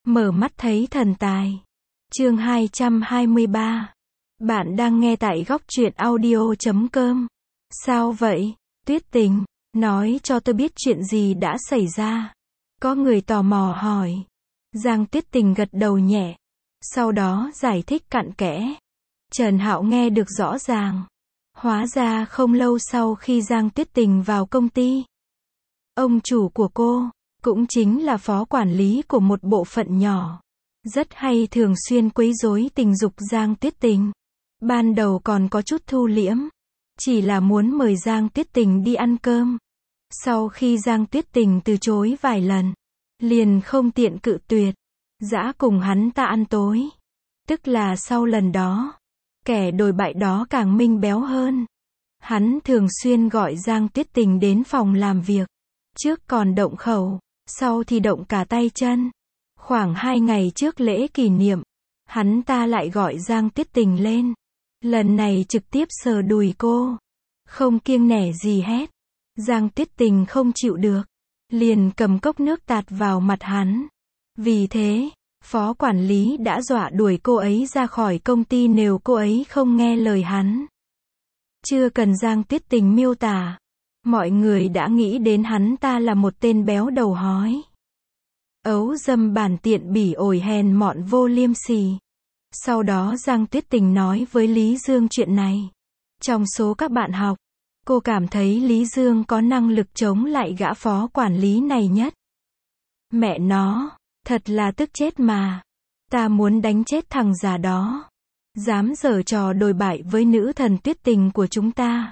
Mở mắt thấy thần tài. Chương 223. Bạn đang nghe tại góc truyện audio.com. Sao vậy, Tuyết Tình? Nói cho tôi biết chuyện gì đã xảy ra. Có người tò mò hỏi. Giang Tuyết Tình gật đầu nhẹ. Sau đó giải thích cặn kẽ. Trần Hạo nghe được rõ ràng. Hóa ra không lâu sau khi Giang Tuyết Tình vào công ty, ông chủ của cô, cũng chính là phó quản lý của một bộ phận nhỏ, rất hay thường xuyên quấy rối tình dục Giang Tuyết Tình. Ban đầu còn có chút thu liễm, chỉ là muốn mời Giang Tuyết Tình đi ăn cơm. Sau khi Giang Tuyết Tình từ chối vài lần, liền không tiện cự tuyệt, dã cùng hắn ta ăn tối. Tức là sau lần đó, kẻ đồi bại đó càng minh béo hơn. Hắn thường xuyên gọi Giang Tuyết Tình đến phòng làm việc. Trước còn động khẩu, sau thì động cả tay chân. Khoảng 2 ngày trước lễ kỷ niệm, hắn ta lại gọi Giang Tuyết Tình lên. Lần này trực tiếp sờ đùi cô, không kiêng nể gì hết. Giang Tuyết Tình không chịu được, liền cầm cốc nước tạt vào mặt hắn. Vì thế, phó quản lý đã dọa đuổi cô ấy ra khỏi công ty nếu cô ấy không nghe lời hắn. Chưa cần Giang Tuyết Tình miêu tả, mọi người đã nghĩ đến hắn ta là một tên béo đầu hói, ấu dâm bản tiện bỉ ổi hèn mọn vô liêm sỉ. Sau đó Giang Tuyết Tình nói với Lý Dương chuyện này. Trong số các bạn học, cô cảm thấy Lý Dương có năng lực chống lại gã phó quản lý này nhất. Mẹ nó, thật là tức chết mà. Ta muốn đánh chết thằng già đó. Dám giở trò đồi bại với nữ thần Tuyết Tình của chúng ta.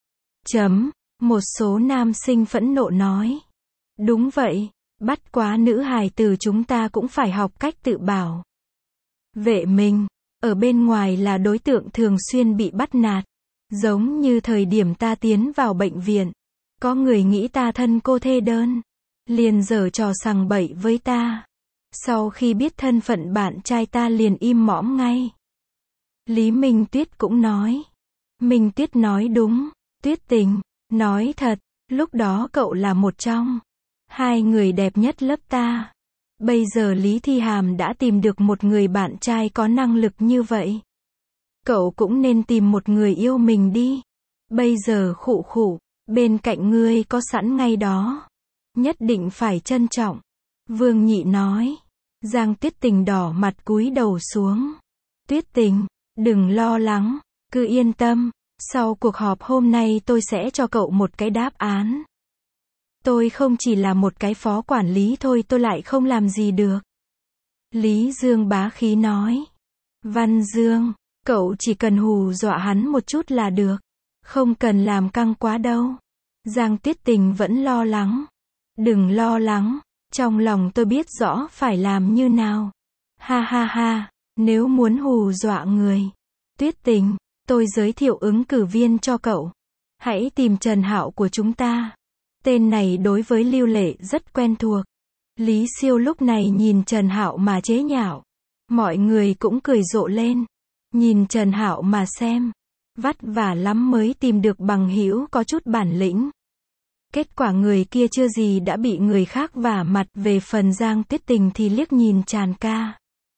Một số nam sinh phẫn nộ nói. Đúng vậy, bắt quá nữ hài tử chúng ta cũng phải học cách tự bảo vệ mình. Ở bên ngoài là đối tượng thường xuyên bị bắt nạt. Giống như thời điểm ta tiến vào bệnh viện, có người nghĩ ta thân cô thê đơn, liền giở trò sằng bậy với ta. Sau khi biết thân phận bạn trai ta liền im mõm ngay. Lý Minh Tuyết cũng nói. Minh Tuyết nói đúng, Tuyết Tình, nói thật, lúc đó cậu là một trong 2 người đẹp nhất lớp ta. Bây giờ Lý Thi Hàm đã tìm được một người bạn trai có năng lực như vậy. Cậu cũng nên tìm một người yêu mình đi. Bây giờ khụ khụ, bên cạnh ngươi có sẵn ngay đó. Nhất định phải trân trọng. Vương Nhị nói. Giang Tuyết Tình đỏ mặt cúi đầu xuống. Tuyết Tình, đừng lo lắng, cứ yên tâm. Sau cuộc họp hôm nay tôi sẽ cho cậu một cái đáp án. Tôi không chỉ là một cái phó quản lý thôi, tôi lại không làm gì được. Lý Dương bá khí nói. Văn Dương, cậu chỉ cần hù dọa hắn một chút là được. Không cần làm căng quá đâu. Giang Tuyết Tình vẫn lo lắng. Đừng lo lắng, trong lòng tôi biết rõ phải làm như nào. Ha ha ha, nếu muốn hù dọa người, Tuyết Tình, tôi giới thiệu ứng cử viên cho cậu. Hãy tìm Trần Hạo của chúng ta. Tên này đối với Lưu Lệ rất quen thuộc. Lý Siêu lúc này nhìn Trần Hạo mà chế nhạo. Mọi người cũng cười rộ lên. Nhìn Trần Hạo mà xem. Vất vả lắm mới tìm được bằng hữu có chút bản lĩnh. Kết quả người kia chưa gì đã bị người khác vả mặt. Về phần Giang Tuyết Tình thì liếc nhìn Tràn Ca,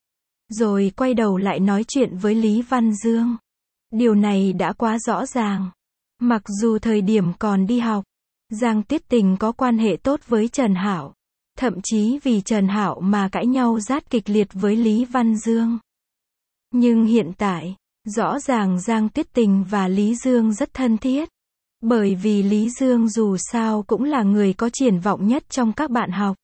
rồi quay đầu lại nói chuyện với Lý Văn Dương. Điều này đã quá rõ ràng. Mặc dù thời điểm còn đi học, Giang Tuyết Tình có quan hệ tốt với Trần Hạo. Thậm chí vì Trần Hạo mà cãi nhau rát kịch liệt với Lý Văn Dương. Nhưng hiện tại, rõ ràng Giang Tuyết Tình và Lý Dương rất thân thiết. Bởi vì Lý Dương dù sao cũng là người có triển vọng nhất trong các bạn học.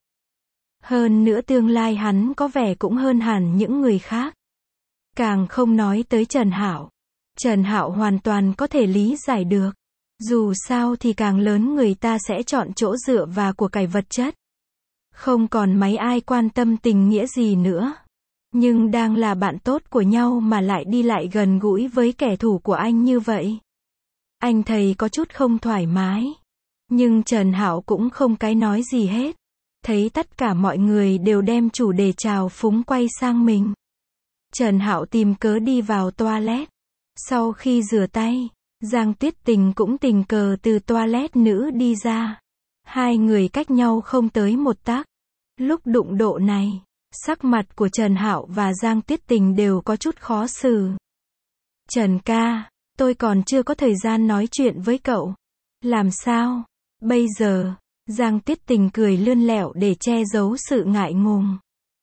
Hơn nữa tương lai hắn có vẻ cũng hơn hẳn những người khác. Càng không nói tới Trần Hạo. Trần Hạo hoàn toàn có thể lý giải được. Dù sao thì càng lớn người ta sẽ chọn chỗ dựa và của cải vật chất. Không còn mấy ai quan tâm tình nghĩa gì nữa. Nhưng đang là bạn tốt của nhau mà lại đi lại gần gũi với kẻ thù của anh như vậy. Anh thầy có chút không thoải mái. Nhưng Trần Hạo cũng không cái nói gì hết. Thấy tất cả mọi người đều đem chủ đề trào phúng quay sang mình. Trần Hạo tìm cớ đi vào toilet. Sau khi rửa tay, Giang Tuyết Tình cũng tình cờ từ toilet nữ đi ra. 2 người cách nhau không tới 1 tấc. Lúc đụng độ này, Sắc mặt của Trần Hạo và Giang Tuyết Tình đều có chút khó xử. Trần ca, tôi còn chưa có thời gian nói chuyện với cậu. Làm sao? Bây giờ, Giang Tuyết Tình cười lươn lẹo để che giấu sự ngại ngùng.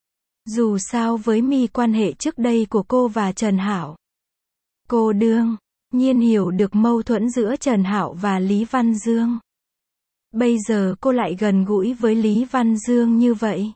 Dù sao với quan hệ trước đây của cô và Trần Hạo, cô đương nhiên hiểu được mâu thuẫn giữa Trần Hạo và Lý Văn Dương. Bây giờ cô lại gần gũi với Lý Văn Dương như vậy.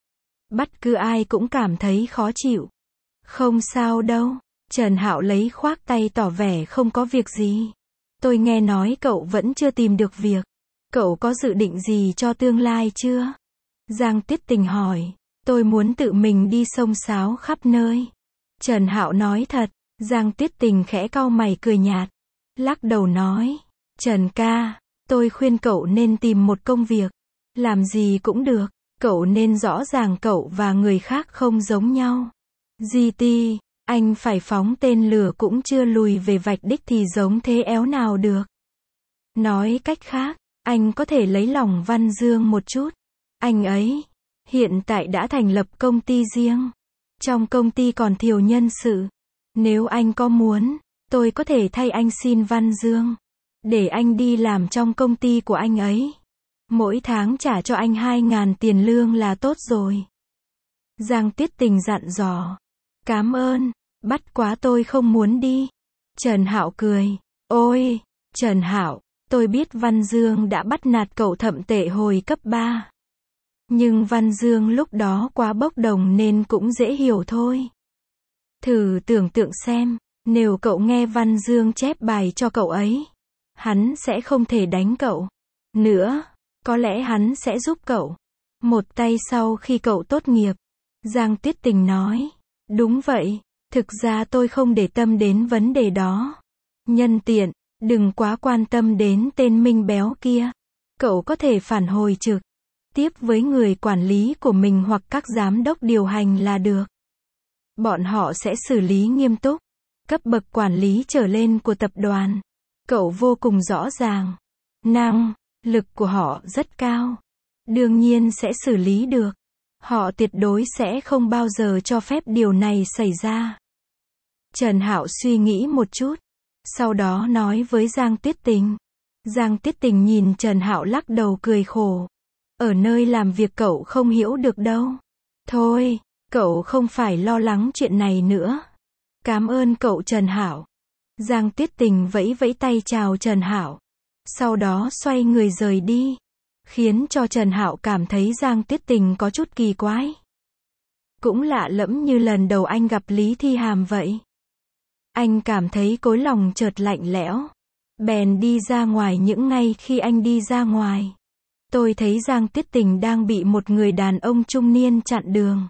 Bất cứ ai cũng cảm thấy khó chịu. Không sao đâu. Trần Hạo lấy khoác tay tỏ vẻ không có việc gì. Tôi nghe nói cậu vẫn chưa tìm được việc. Cậu có dự định gì cho tương lai chưa? Giang Tuyết Tình hỏi. Tôi muốn tự mình đi xông xáo khắp nơi. Trần Hạo nói thật. Giang Tuyết Tình khẽ cau mày cười nhạt. Lắc đầu nói. Trần ca, tôi khuyên cậu nên tìm một công việc. Làm gì cũng được. Cậu nên rõ ràng cậu và người khác không giống nhau. GT, anh phải phóng tên lửa cũng chưa lùi về vạch đích thì giống thế éo nào được. Nói cách khác, anh có thể lấy lòng Văn Dương một chút. Anh ấy hiện tại đã thành lập công ty riêng. Trong công ty còn thiếu nhân sự. Nếu anh có muốn, tôi có thể thay anh xin Văn Dương. Để anh đi làm trong công ty của anh ấy. Mỗi tháng trả cho anh 2.000 tiền lương là tốt rồi. Giang Tuyết Tình dặn dò. Cảm ơn, bất quá tôi không muốn đi. Trần Hạo cười. Ôi, Trần Hạo, tôi biết Văn Dương đã bắt nạt cậu thậm tệ hồi cấp 3. Nhưng Văn Dương lúc đó quá bốc đồng nên cũng dễ hiểu thôi. Thử tưởng tượng xem, nếu cậu nghe Văn Dương chép bài cho cậu ấy, hắn sẽ không thể đánh cậu nữa. Có lẽ hắn sẽ giúp cậu một tay sau khi cậu tốt nghiệp. Giang Tuyết Tình nói. Đúng vậy, thực ra tôi không để tâm đến vấn đề đó. Nhân tiện, đừng quá quan tâm đến tên Minh béo kia. Cậu có thể phản hồi trực tiếp với người quản lý của mình hoặc các giám đốc điều hành là được. Bọn họ sẽ xử lý nghiêm túc. Cấp bậc quản lý trở lên của tập đoàn. Cậu vô cùng rõ ràng. Năng lực của họ rất cao. Đương nhiên sẽ xử lý được. Họ tuyệt đối sẽ không bao giờ cho phép điều này xảy ra. Trần Hạo suy nghĩ một chút. Sau đó nói với Giang Tuyết Tình. Giang Tuyết Tình nhìn Trần Hạo lắc đầu cười khổ. Ở nơi làm việc cậu không hiểu được đâu. Thôi, cậu không phải lo lắng chuyện này nữa. Cảm ơn cậu Trần Hạo. Giang Tuyết Tình vẫy vẫy tay chào Trần Hạo. Sau đó xoay người rời đi. Khiến cho Trần Hạo cảm thấy Giang Tuyết Tình có chút kỳ quái. Cũng lạ lẫm như lần đầu anh gặp Lý Thi Hàm vậy. Anh cảm thấy cối lòng chợt lạnh lẽo. Bèn đi ra ngoài. Những ngày khi anh đi ra ngoài, tôi thấy Giang Tuyết Tình đang bị một người đàn ông trung niên chặn đường.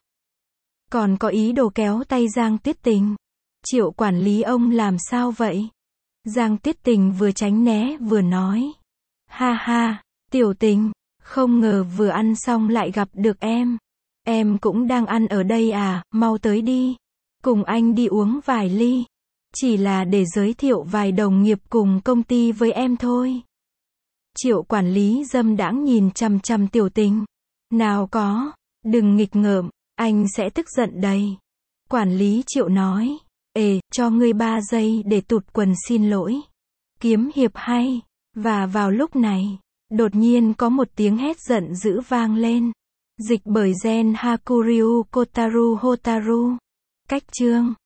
Còn có ý đồ kéo tay Giang Tuyết Tình. Triệu quản lý ông làm sao vậy? Giang Tuyết Tình vừa tránh né vừa nói. Ha ha, Tiểu Tình, không ngờ vừa ăn xong lại gặp được em. Em cũng đang ăn ở đây à, mau tới đi. Cùng anh đi uống vài ly. Chỉ là để giới thiệu vài đồng nghiệp cùng công ty với em thôi. Triệu quản lý dâm đãng nhìn chằm chằm Tiểu Tình. Nào có, đừng nghịch ngợm, anh sẽ tức giận đây. Quản lý Triệu nói. Cho ngươi 3 giây để tụt quần xin lỗi. Kiếm hiệp hay. Và vào lúc này, đột nhiên có một tiếng hét giận dữ vang lên. Dịch bởi Gen Hakuryu Kotaru Hotaru. Cách chương